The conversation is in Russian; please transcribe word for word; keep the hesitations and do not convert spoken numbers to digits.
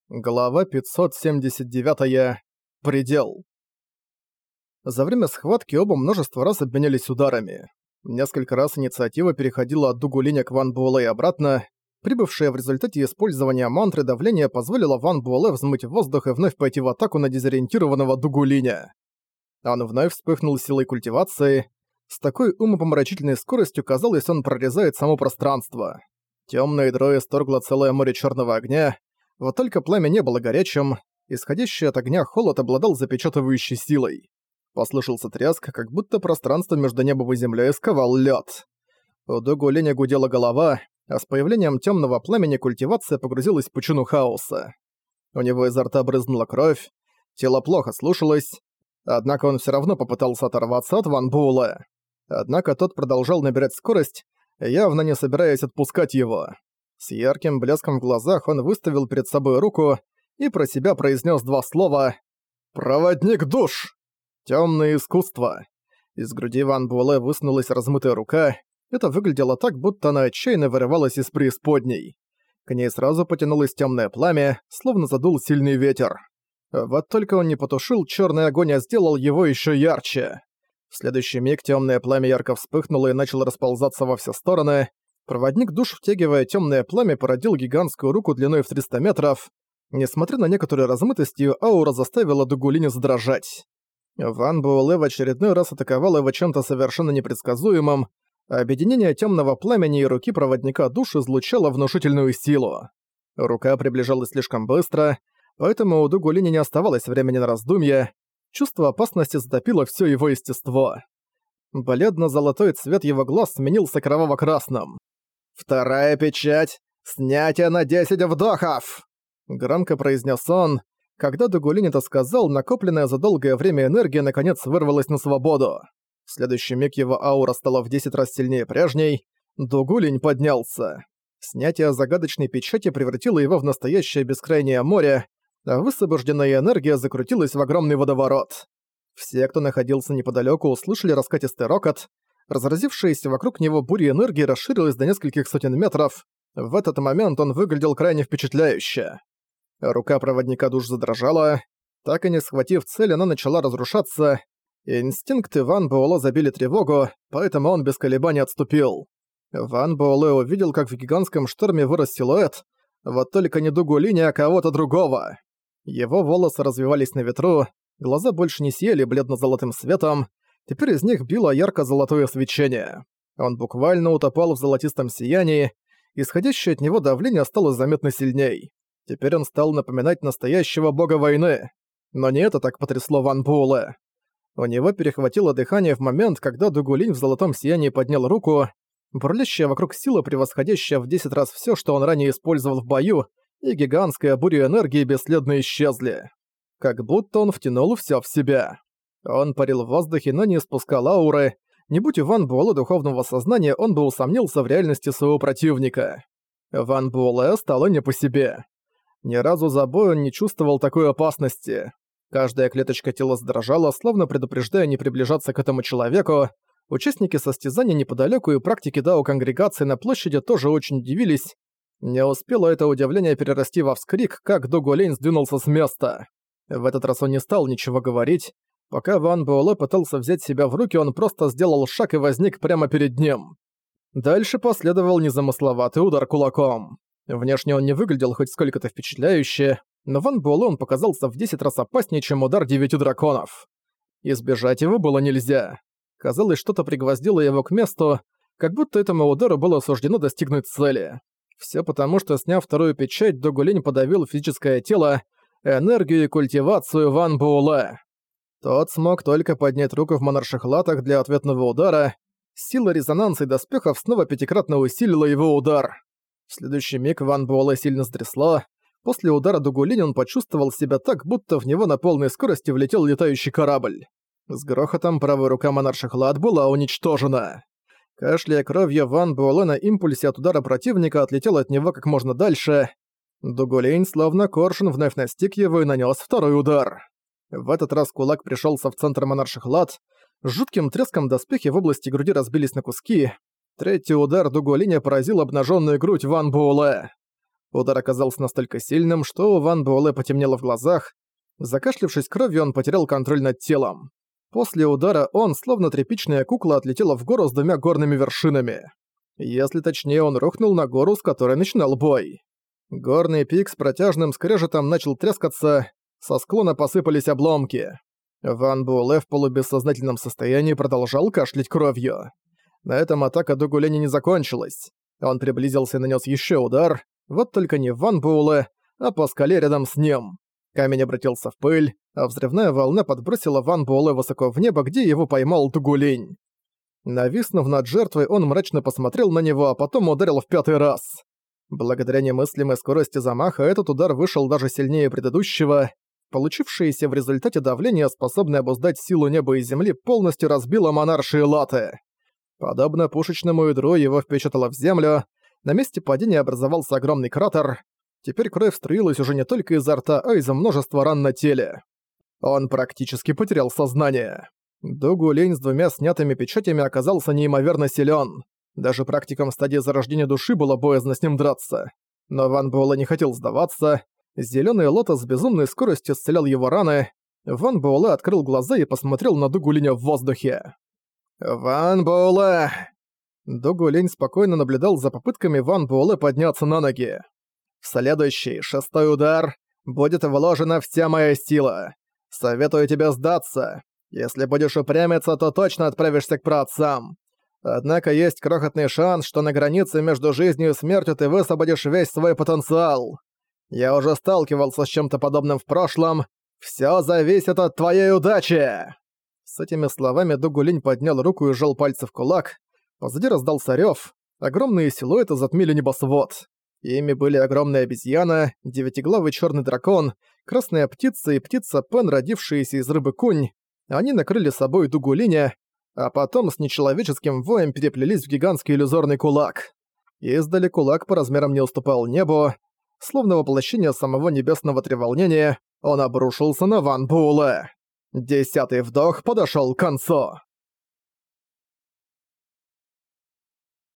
Глава пятьсот семьдесят девять. Предел. За время схватки оба множество раз обменялись ударами. Несколько раз инициатива переходила от Дугулиня к Ван Буэлэ и обратно. Прибывшее в результате использования мантры давление позволило Ван Буэлэ взмыть в воздух и вновь пойти в атаку на дезориентированного Дугулиня. Он вновь вспыхнул силой культивации. С такой умопомрачительной скоростью, казалось, он прорезает само пространство. Тёмное ядро исторгло целое море чёрного огня. Вот только пламя не было горячим, исходящий от огня холод обладал запечатывающей силой. Послышался треск, как будто пространство между небом и землей сковал лед. У Дугулиня гудела голова, а с появлением темного пламени культивация погрузилась в пучину хаоса. У него изо рта брызнула кровь, тело плохо слушалось, однако он все равно попытался оторваться от Ван Буэлэ. Однако тот продолжал набирать скорость, явно не собираясь отпускать его. С ярким блеском в глазах он выставил перед собой руку и про себя произнес два слова «Проводник душ!» Темное искусство. Из груди Ван Буэлэ высунулась размытая рука. Это выглядело так, будто она отчаянно вырывалась из преисподней. К ней сразу потянулось темное пламя, словно задул сильный ветер. Вот только он не потушил черный огонь, а сделал его еще ярче. В следующий миг темное пламя ярко вспыхнуло и начало расползаться во все стороны. Проводник душ, втягивая темное пламя, породил гигантскую руку длиной в триста метров. Несмотря на некоторую размытость, ее аура заставила Дугулиня задрожать. Ван Буэлэ в очередной раз атаковал его чем-то совершенно непредсказуемым, а объединение темного пламени и руки проводника душ излучало внушительную силу. Рука приближалась слишком быстро, поэтому у Дугулиня не оставалось времени на раздумья. Чувство опасности затопило все его естество. Бледно-золотой цвет его глаз сменился кроваво-красным. «Вторая печать! Снятие на десять вдохов!» Громко произнес он. Когда Дугулинь это сказал, накопленная за долгое время энергия наконец вырвалась на свободу. В следующий миг его аура стала в десять раз сильнее прежней. Дугулинь поднялся. Снятие загадочной печати превратило его в настоящее бескрайнее море, а высвобожденная энергия закрутилась в огромный водоворот. Все, кто находился неподалеку, услышали раскатистый рокот. Разразившаяся вокруг него буря энергии расширилась до нескольких сотен метров. В этот момент он выглядел крайне впечатляюще. Рука проводника душ задрожала. Так и не схватив цель, она начала разрушаться. Инстинкты Ван Буэлэ забили тревогу, поэтому он без колебаний отступил. Ван Буэлэ увидел, как в гигантском шторме вырос силуэт, вот только не Дугулиня, а кого-то другого. Его волосы развивались на ветру, глаза больше не сияли бледно-золотым светом, теперь из них било ярко-золотое свечение. Он буквально утопал в золотистом сиянии, исходящее от него давление стало заметно сильней. Теперь он стал напоминать настоящего бога войны. Но не это так потрясло Ван Буэлэ. У него перехватило дыхание в момент, когда Дугулинь в золотом сиянии поднял руку. Бурлящая вокруг сила, превосходящая в десять раз все, что он ранее использовал в бою, и гигантская буря энергии бесследно исчезли. Как будто он втянул всё в себя. Он парил в воздухе, но не испускал ауры. Не будь у Ван Буэлэ духовного сознания, он бы усомнился в реальности своего противника. Ван Буэлэ стало не по себе. Ни разу за бой он не чувствовал такой опасности. Каждая клеточка тела задрожала, словно предупреждая не приближаться к этому человеку. Участники состязания неподалёку и практики дао-конгрегации на площади тоже очень удивились. Не успело это удивление перерасти во вскрик, как Дугулинь сдвинулся с места. В этот раз он не стал ничего говорить. Пока Ван Буэлэ пытался взять себя в руки, он просто сделал шаг и возник прямо перед ним. Дальше последовал незамысловатый удар кулаком. Внешне он не выглядел хоть сколько-то впечатляюще, но Ван Буэлэ он показался в десять раз опаснее, чем удар девяти драконов. Избежать его было нельзя. Казалось, что-то пригвоздило его к месту, как будто этому удару было суждено достигнуть цели. Всё потому, что, сняв вторую печать, Дугулинь подавил физическое тело, энергию и культивацию Ван Буэлэ. Тот смог только поднять руку в монарших латах для ответного удара. Сила резонанса и доспехов снова пятикратно усилила его удар. В следующий миг Ван Буэлэ сильно стрясло. После удара Дугулинь он почувствовал себя так, будто в него на полной скорости влетел летающий корабль. С грохотом правая рука монарших лат была уничтожена. Кашляя кровью, Ван Буэлэ на импульсе от удара противника отлетел от него как можно дальше. Дугулинь, словно коршун, вновь настиг его и нанес второй удар. В этот раз кулак пришелся в центр монарших лат. С жутким треском доспехи в области груди разбились на куски. Третий удар Дугулиня поразил обнаженную грудь Ван Буэлэ. Удар оказался настолько сильным, что у Ван Буэлэ потемнело в глазах. Закашлявшись кровью, он потерял контроль над телом. После удара он, словно тряпичная кукла, отлетела в гору с двумя горными вершинами. Если точнее, он рухнул на гору, с которой начинал бой. Горный пик с протяжным скрежетом начал трескаться, со склона посыпались обломки. Ван Буэлэ в полубессознательном состоянии продолжал кашлять кровью. На этом атака Дугу Линя не закончилась. Он приблизился и нанес еще удар, вот только не в Ван Буэлэ, а по скале рядом с ним. Камень обратился в пыль, а взрывная волна подбросила Ван Буэлэ высоко в небо, где его поймал Дугу Линь. Нависнув над жертвой, он мрачно посмотрел на него, а потом ударил в пятый раз. Благодаря немыслимой скорости замаха этот удар вышел даже сильнее предыдущего. Получившееся в результате давление, способное обуздать силу неба и земли, полностью разбило монаршие латы. Подобно пушечному ядру его впечатало в землю, на месте падения образовался огромный кратер. Теперь кровь струилась уже не только изо рта, а из множества ран на теле. Он практически потерял сознание. Дугу Линь с двумя снятыми печатями оказался неимоверно силен. Даже практикам стадии зарождения души было боязно с ним драться. Но Ван Буэлэ не хотел сдаваться. Зелёный лотос с безумной скоростью исцелял его раны. Ван Буэлэ открыл глаза и посмотрел на Дугу Линя в воздухе. «Ван Буэлэ!» Дугу Линь спокойно наблюдал за попытками Ван Буэлэ подняться на ноги. «В следующий, шестой удар, будет вложена вся моя сила. Советую тебе сдаться. Если будешь упрямиться, то точно отправишься к праотцам. Однако есть крохотный шанс, что на границе между жизнью и смертью ты высвободишь весь свой потенциал. Я уже сталкивался с чем-то подобным в прошлом. Всё зависит от твоей удачи!» С этими словами Дугу Линь поднял руку и сжал пальцы в кулак. Позади раздался рёв. Огромные силуэты затмили небосвод. Ими были огромная обезьяна, девятиглавый чёрный дракон, красная птица и птица Пен, родившиеся из рыбы Кунь. Они накрыли собой Дугу Линя, а потом с нечеловеческим воем переплелись в гигантский иллюзорный кулак. Издали кулак по размерам не уступал небу. Словно воплощение самого небесного треволнения, он обрушился на Ван Буэлэ. Десятый вдох подошёл к концу.